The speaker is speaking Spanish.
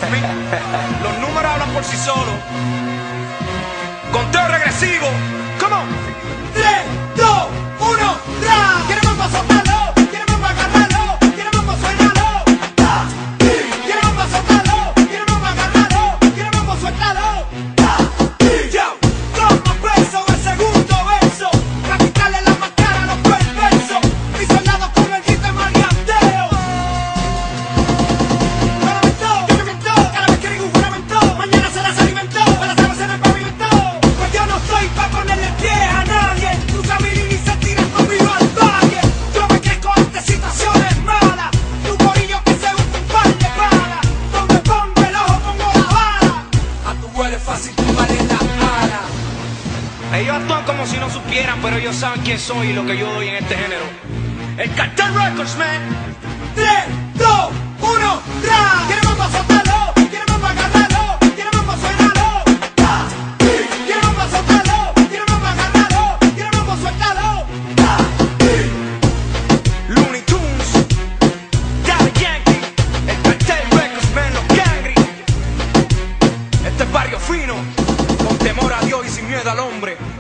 Los números hablan por sí solos. Conteo regresivo. Come on. 3, 2, 1, ¡ra! Queremos pa' soltarlo, queremos pa' agarrarlo, queremos pa' suenarlo. Queremos pa' soltarlo, queremos pa' agarrarlo, queremos pa' sueltarlo. Yo, como preso el segundo verso, pa' quitarle la máscara a los perversos. Mis soldados con el grito de maleanteo. Juramento, cada vez que digo un juramento, mañana será se alimentó, para hacerse en el pavimento. Pues yo no estoy pa' ponerle pie a nadie. Tu familia ni se tira conmigo al valle. Yo me quejo ante situaciones malas. Tu gorillo que se usa un par de balas. Donde pongo el ojo pongo la bala. A tu huele fácil tu vale la ala. Ellos actúan como si no supieran, pero ellos saben quién soy y lo que yo doy en este género. El Cartel Records, man. 3, 2, 1, ¡ra! Queremos pa' soltarlo, queremos pa' agarrarlo, queremos pa' suenarlo. Queremos pa' soltarlo, queremos pa' agarrarlo, queremos pa' sueltarlo. Looney Tunes, Daddy Yankee, el Cartel Records, man, los Gangri. Este es barrio fino, con temor a Dios y sin miedo al hombre.